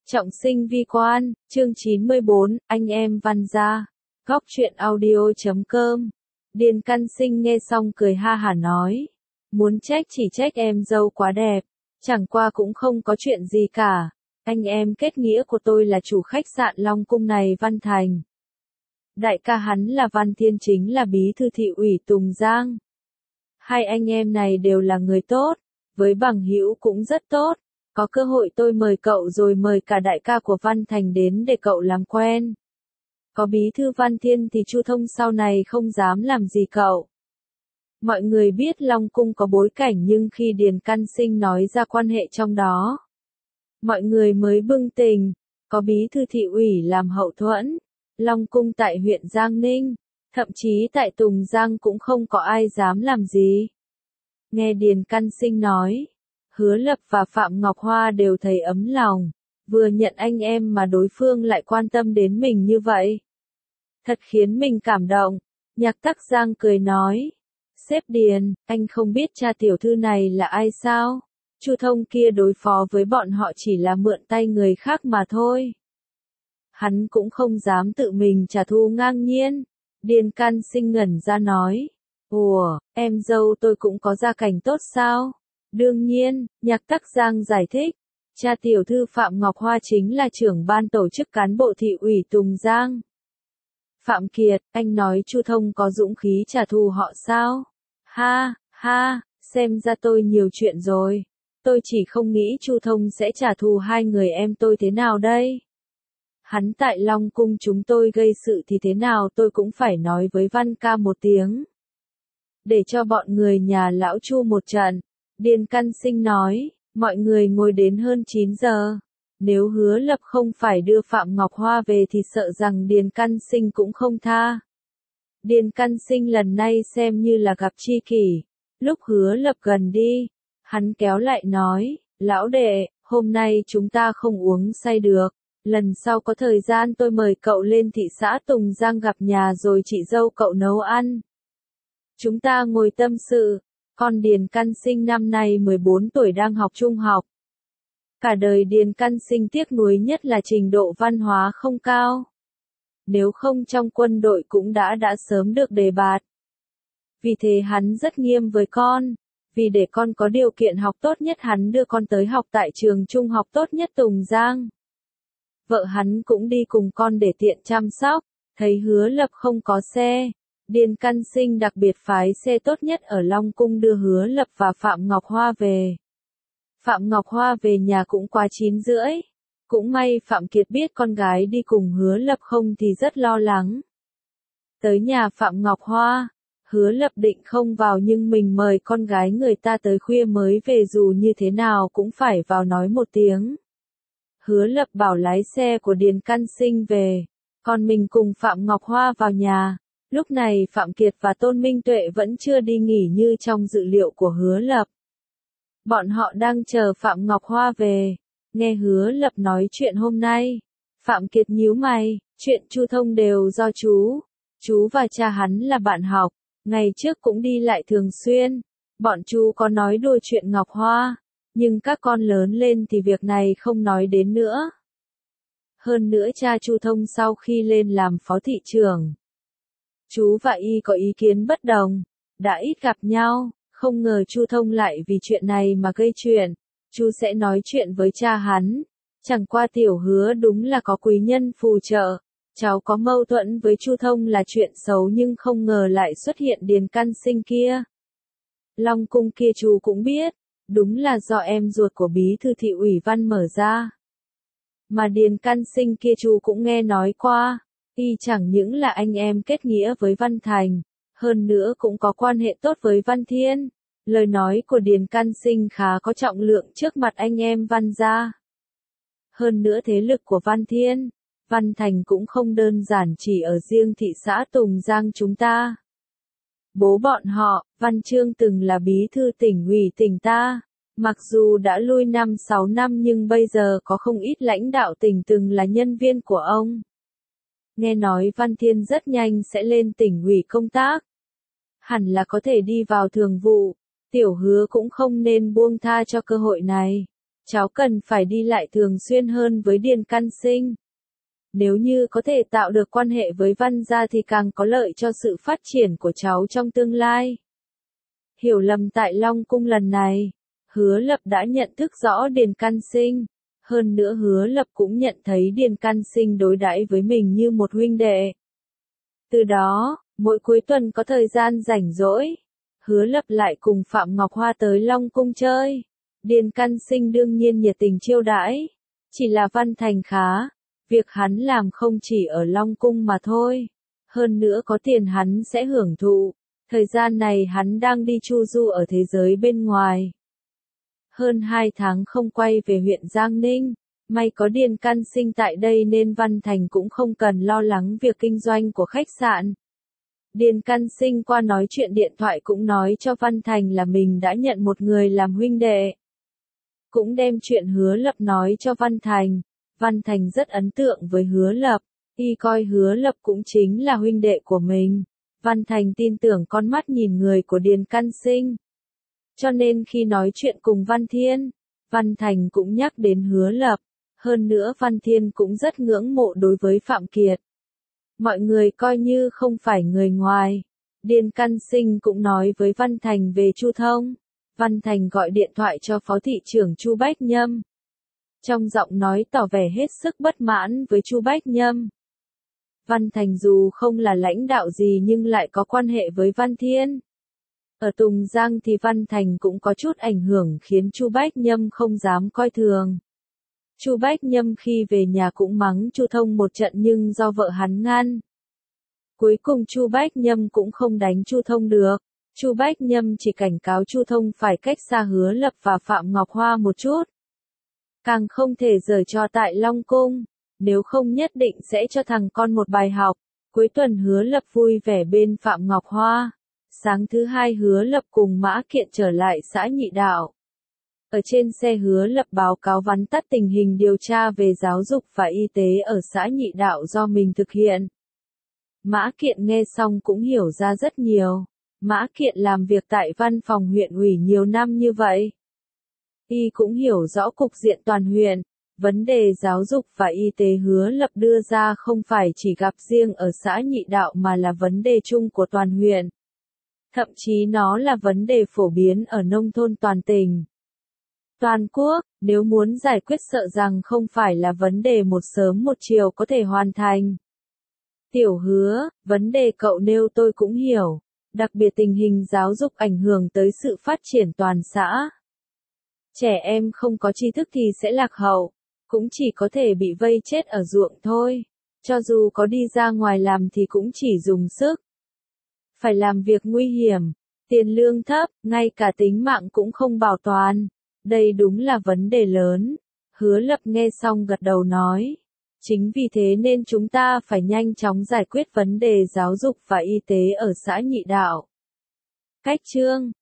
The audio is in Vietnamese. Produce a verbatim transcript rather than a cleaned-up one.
Trọng sinh vi quan, chương chín mươi bốn, anh em văn gia. Góc truyện audio chấm com. Điền Căn Sinh nghe xong cười ha hả nói. Muốn trách chỉ trách em dâu quá đẹp. Chẳng qua cũng không có chuyện gì cả. Anh em kết nghĩa của tôi là chủ khách sạn Long Cung này Văn Thành. Đại ca hắn là Văn Thiên, chính là bí thư thị ủy Tùng Giang. Hai anh em này đều là người tốt, với bằng hữu cũng rất tốt. Có cơ hội tôi mời cậu rồi mời cả đại ca của Văn Thành đến để cậu làm quen. Có bí thư Văn Thiên thì Chu Thông sau này không dám làm gì cậu. Mọi người biết Long Cung có bối cảnh, nhưng khi Điền Căn Sinh nói ra quan hệ trong đó, mọi người mới bừng tỉnh. Có bí thư thị ủy làm hậu thuẫn, Long Cung tại huyện Giang Ninh, thậm chí tại Tùng Giang cũng không có ai dám làm gì. Nghe Điền Căn Sinh nói, Hứa Lập và Phạm Ngọc Hoa đều thấy ấm lòng, vừa nhận anh em mà đối phương lại quan tâm đến mình như vậy. Thật khiến mình cảm động. Nhạc Tắc Giang cười nói, sếp Điền, anh không biết cha tiểu thư này là ai sao? Chu Thông kia đối phó với bọn họ chỉ là mượn tay người khác mà thôi. Hắn cũng không dám tự mình trả thù ngang nhiên. Điền Căn Sinh ngẩn ra nói, ủa, em dâu tôi cũng có gia cảnh tốt sao? Đương nhiên, Nhạc Tắc Giang giải thích, cha tiểu thư Phạm Ngọc Hoa chính là trưởng ban tổ chức cán bộ thị ủy Tùng Giang. Phạm Kiệt, anh nói Chu Thông có dũng khí trả thù họ sao? Ha, ha, xem ra tôi nhiều chuyện rồi. Tôi chỉ không nghĩ Chu Thông sẽ trả thù hai người em tôi thế nào đây. Hắn tại Long Cung chúng tôi gây sự thì thế nào tôi cũng phải nói với Văn ca một tiếng. Để cho bọn người nhà lão Chu một trận. Điền Căn Sinh nói, mọi người ngồi đến hơn chín giờ. Nếu Hứa Lập không phải đưa Phạm Ngọc Hoa về thì sợ rằng Điền Căn Sinh cũng không tha. Điền Căn Sinh lần này xem như là gặp tri kỷ. Lúc Hứa Lập gần đi, hắn kéo lại nói, lão đệ, hôm nay chúng ta không uống say được. Lần sau có thời gian tôi mời cậu lên thị xã Tùng Giang gặp nhà rồi chị dâu cậu nấu ăn. Chúng ta ngồi tâm sự. Con Điền Căn Sinh năm nay mười bốn tuổi đang học trung học. Cả đời Điền Căn Sinh tiếc nuối nhất là trình độ văn hóa không cao. Nếu không trong quân đội cũng đã đã sớm được đề bạt. Vì thế hắn rất nghiêm với con. Vì để con có điều kiện học tốt nhất hắn đưa con tới học tại trường trung học tốt nhất Tùng Giang. Vợ hắn cũng đi cùng con để tiện chăm sóc. Thấy Hứa Lập không có xe, Điền Căn Sinh đặc biệt phái xe tốt nhất ở Long Cung đưa Hứa Lập và Phạm Ngọc Hoa về. Phạm Ngọc Hoa về nhà cũng qua chín rưỡi. Cũng may Phạm Kiệt biết con gái đi cùng Hứa Lập không thì rất lo lắng. Tới nhà Phạm Ngọc Hoa, Hứa Lập định không vào nhưng mình mời con gái người ta tới khuya mới về, dù như thế nào cũng phải vào nói một tiếng. Hứa Lập bảo lái xe của Điền Căn Sinh về, còn mình cùng Phạm Ngọc Hoa vào nhà. Lúc này Phạm Kiệt và Tôn Minh Tuệ vẫn chưa đi nghỉ như trong dự liệu của Hứa Lập. Bọn họ đang chờ Phạm Ngọc Hoa về. Nghe Hứa Lập nói chuyện hôm nay, Phạm Kiệt nhíu mày, chuyện Chu Thông đều do chú. Chú và cha hắn là bạn học, ngày trước cũng đi lại thường xuyên. Bọn chú có nói đùa chuyện Ngọc Hoa, nhưng các con lớn lên thì việc này không nói đến nữa. Hơn nữa cha Chu Thông sau khi lên làm phó thị trưởng, chú và y có ý kiến bất đồng, đã ít gặp nhau, không ngờ Chu Thông lại vì chuyện này mà gây chuyện. Chú sẽ nói chuyện với cha hắn. Chẳng qua tiểu Hứa đúng là có quý nhân phù trợ. Cháu có mâu thuẫn với Chu Thông là chuyện xấu, nhưng không ngờ lại xuất hiện Điền Căn Sinh kia. Long Cung kia chú cũng biết, đúng là do em ruột của bí thư thị ủy Văn mở ra. Mà Điền Căn Sinh kia chú cũng nghe nói qua. Y chẳng những là anh em kết nghĩa với Văn Thành, hơn nữa cũng có quan hệ tốt với Văn Thiên. Lời nói của Điền Căn Sinh khá có trọng lượng trước mặt anh em Văn gia. Hơn nữa thế lực của Văn Thiên, Văn Thành cũng không đơn giản chỉ ở riêng thị xã Tùng Giang chúng ta. Bố bọn họ, Văn Chương từng là bí thư tỉnh ủy tỉnh ta. Mặc dù đã lui năm sáu năm nhưng bây giờ có không ít lãnh đạo tỉnh từng là nhân viên của ông. Nghe nói Văn Thiên rất nhanh sẽ lên tỉnh ủy công tác. Hẳn là có thể đi vào thường vụ. Tiểu Hứa cũng không nên buông tha cho cơ hội này. cháu cần phải đi lại thường xuyên hơn với Điền Căn Sinh. Nếu như có thể tạo được quan hệ với Văn gia thì càng có lợi cho sự phát triển của cháu trong tương lai. Hiểu lầm tại Long Cung lần này, Hứa Lập đã nhận thức rõ Điền Căn Sinh. Hơn nữa Hứa Lập cũng nhận thấy Điền Căn Sinh đối đãi với mình như một huynh đệ. Từ đó, mỗi cuối tuần có thời gian rảnh rỗi, Hứa Lập lại cùng Phạm Ngọc Hoa tới Long Cung chơi. Điền Căn Sinh đương nhiên nhiệt tình chiêu đãi. Chỉ là Văn Thành khá, việc hắn làm không chỉ ở Long Cung mà thôi. Hơn nữa có tiền hắn sẽ hưởng thụ. Thời gian này hắn đang đi chu du ở thế giới bên ngoài. Hơn hai tháng không quay về huyện Giang Ninh. May có Điền Căn Sinh tại đây nên Văn Thành cũng không cần lo lắng việc kinh doanh của khách sạn. Điền Căn Sinh qua nói chuyện điện thoại cũng nói cho Văn Thành là mình đã nhận một người làm huynh đệ. Cũng đem chuyện Hứa Lập nói cho Văn Thành. Văn Thành rất ấn tượng với Hứa Lập, y coi Hứa Lập cũng chính là huynh đệ của mình. Văn Thành tin tưởng con mắt nhìn người của Điền Căn Sinh. Cho nên khi nói chuyện cùng Văn Thiên, Văn Thành cũng nhắc đến Hứa Lập. Hơn nữa Văn Thiên cũng rất ngưỡng mộ đối với Phạm Kiệt. Mọi người coi như không phải người ngoài. Điền Căn Sinh cũng nói với Văn Thành về Chu Thông. Văn Thành gọi điện thoại cho Phó thị trưởng Chu Bách Nhâm. Trong giọng nói tỏ vẻ hết sức bất mãn với Chu Bách Nhâm. Văn Thành dù không là lãnh đạo gì nhưng lại có quan hệ với Văn Thiên. Ở Tùng Giang thì Văn Thành cũng có chút ảnh hưởng khiến Chu Bách Nhâm không dám coi thường. Chu Bách Nhâm khi về nhà cũng mắng Chu Thông một trận nhưng do vợ hắn ngăn. Cuối cùng Chu Bách Nhâm cũng không đánh Chu Thông được. Chu Bách Nhâm chỉ cảnh cáo Chu Thông phải cách xa Hứa Lập và Phạm Ngọc Hoa một chút. Càng không thể giở trò tại Long Cung, nếu không nhất định sẽ cho thằng con một bài học. Cuối tuần Hứa Lập vui vẻ bên Phạm Ngọc Hoa. Sáng thứ hai Hứa Lập cùng Mã Kiện trở lại xã Nhị Đạo. Ở trên xe Hứa Lập báo cáo vắn tắt tình hình điều tra về giáo dục và y tế ở xã Nhị Đạo do mình thực hiện. Mã Kiện nghe xong cũng hiểu ra rất nhiều. Mã Kiện làm việc tại văn phòng huyện ủy nhiều năm như vậy. Y cũng hiểu rõ cục diện toàn huyện. Vấn đề giáo dục và y tế Hứa Lập đưa ra không phải chỉ gặp riêng ở xã Nhị Đạo mà là vấn đề chung của toàn huyện. Thậm chí nó là vấn đề phổ biến ở nông thôn toàn tỉnh. Toàn quốc, nếu muốn giải quyết sợ rằng không phải là vấn đề một sớm một chiều có thể hoàn thành. Tiểu Hứa, vấn đề cậu nêu tôi cũng hiểu, đặc biệt tình hình giáo dục ảnh hưởng tới sự phát triển toàn xã. Trẻ em không có tri thức thì sẽ lạc hậu, cũng chỉ có thể bị vây chết ở ruộng thôi, cho dù có đi ra ngoài làm thì cũng chỉ dùng sức. Phải làm việc nguy hiểm, tiền lương thấp, ngay cả tính mạng cũng không bảo toàn. Đây đúng là vấn đề lớn. Hứa Lập nghe xong gật đầu nói. Chính vì thế nên chúng ta phải nhanh chóng giải quyết vấn đề giáo dục và y tế ở xã Nhị Đạo. Cách chương